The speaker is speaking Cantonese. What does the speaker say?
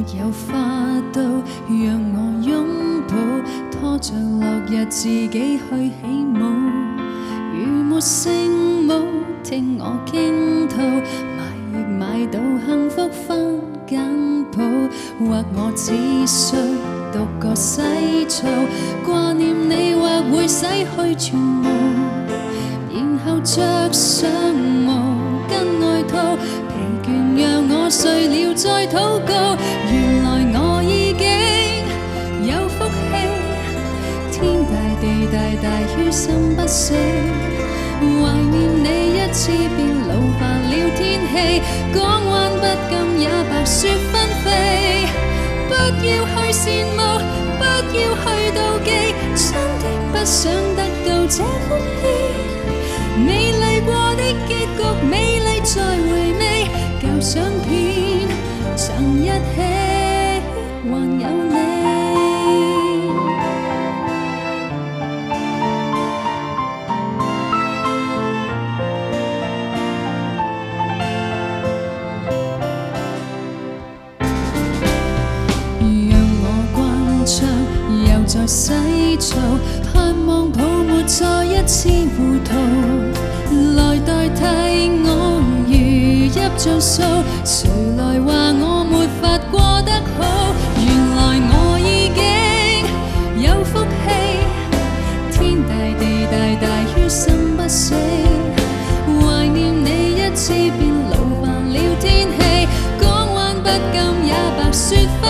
有花都讓我擁抱，拖着落日自己去起舞。如沒聖母聽我傾吐，買亦買到幸福番簡譜，或我只需獨個洗澡，掛念你或會洗去全無，然後着上毛巾外套，疲倦讓我睡了再禱告。原來我已經有福氣，天大地大大於心不死，懷念你一次便勞煩了天氣，港灣不禁也白雪紛飛。不要去羨慕，不要去妒忌，真的不想得到這福氣。美麗過的結局，美麗在回味，舊相片曾一起，還有你。又在洗澡，盼望泡沫再一次糊塗，來代替我如泣像訴，誰來話我沒法過得好？原來我已經有福氣，天大地大大於心不死，懷念你一次便勞煩了天氣，港灣不禁也白雪紛